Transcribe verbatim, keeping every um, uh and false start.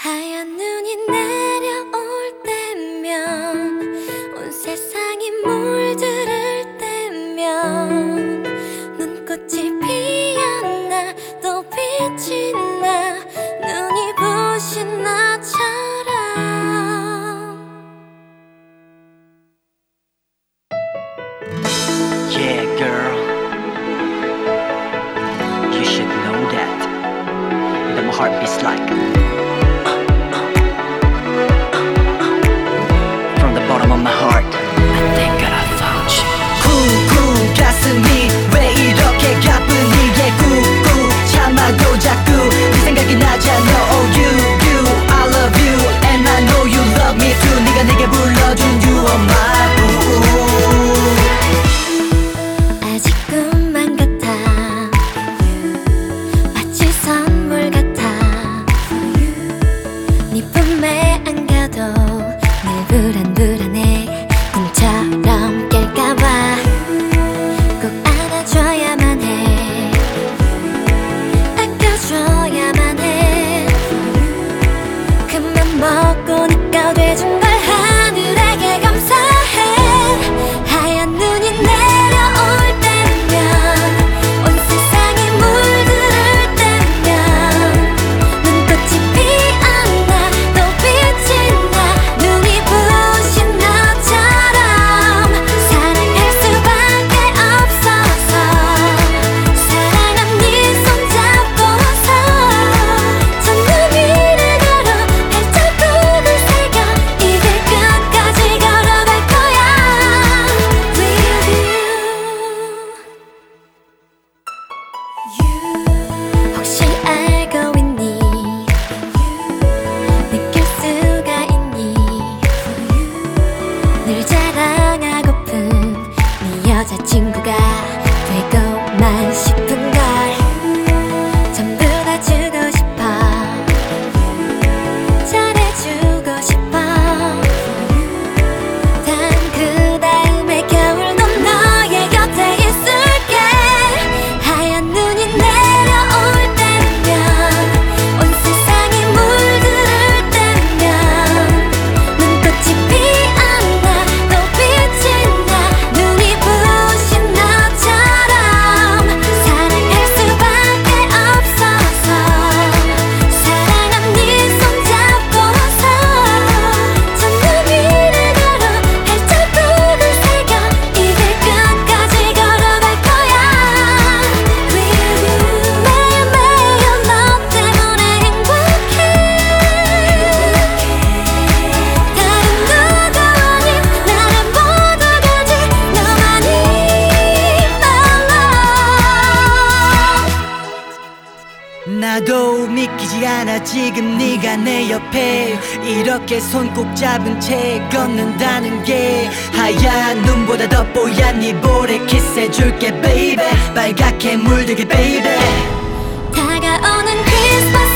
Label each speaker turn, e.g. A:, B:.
A: 하얀 눈이 내려올 때면 온 세상이 물들을 때면 눈꽃이 피었나 또 빛이 나 눈이 부신 나처럼.
B: Yeah, girl, you should know that that my heart beats like from the bottom of my heart. I think that I found you.
C: 쿵쿵 가슴이 왜 이렇게 가뿐히 예 꾹꾹 참아도 자꾸 네 생각이 나잖아. Oh you you I love you and I know you love me too. 네가 내게 불러준 you are my boo.
A: 아직 꿈만 같아 마치 선물 같아 네 품에 안겨도 늘 불안불안해 꿈처럼 깰까봐 꼭 안아줘야만 해 아껴줘야만 해 그만 먹고 네가 돼준 걸 하늘에게 감사해. 하얀 눈이 내려올 때면 온 세상이 물들을 때면 눈꽃이 피었나 또 빛이 나 눈이 부신 나처럼 사랑할 수밖에 없어서 사랑한 네 손잡고서 저 위를 걸어 발자국을 새겨 이 길 끝까지 걸어갈 거야. 혹시 알고 있니 느낄 수가 있니 늘 자랑하고픈 네 여자친구가 되고만 싶은걸 전부 다 주고 싶어 잘해주고 싶어 단 그 다음에 겨울도 너의 곁에 있을게. 하얀 눈이 내려올 때면 온 세상이 물들을 때면 눈꽃이 피었나 또 빛이 나 눈이 부신 나처럼 사랑할 수밖에 없어서 사랑한 네 손잡고서 저 위를 걸어 발자국을 새겨 이 길 끝까지 걸어갈 거야. With you 매일매일 너 때문에 행복해 다른 누구 아닌 나를 모두 가진 너만이 my love.
C: 나도 믿기지 않아 지금 네가 내 옆에 이렇게 손 꼭 잡은 채 걷는다는 게. 하얀 눈보다 더 뽀얀 네 볼에 키스해줄게 baby 빨갛게 물들게 baby.
A: 다가오는 크리스마스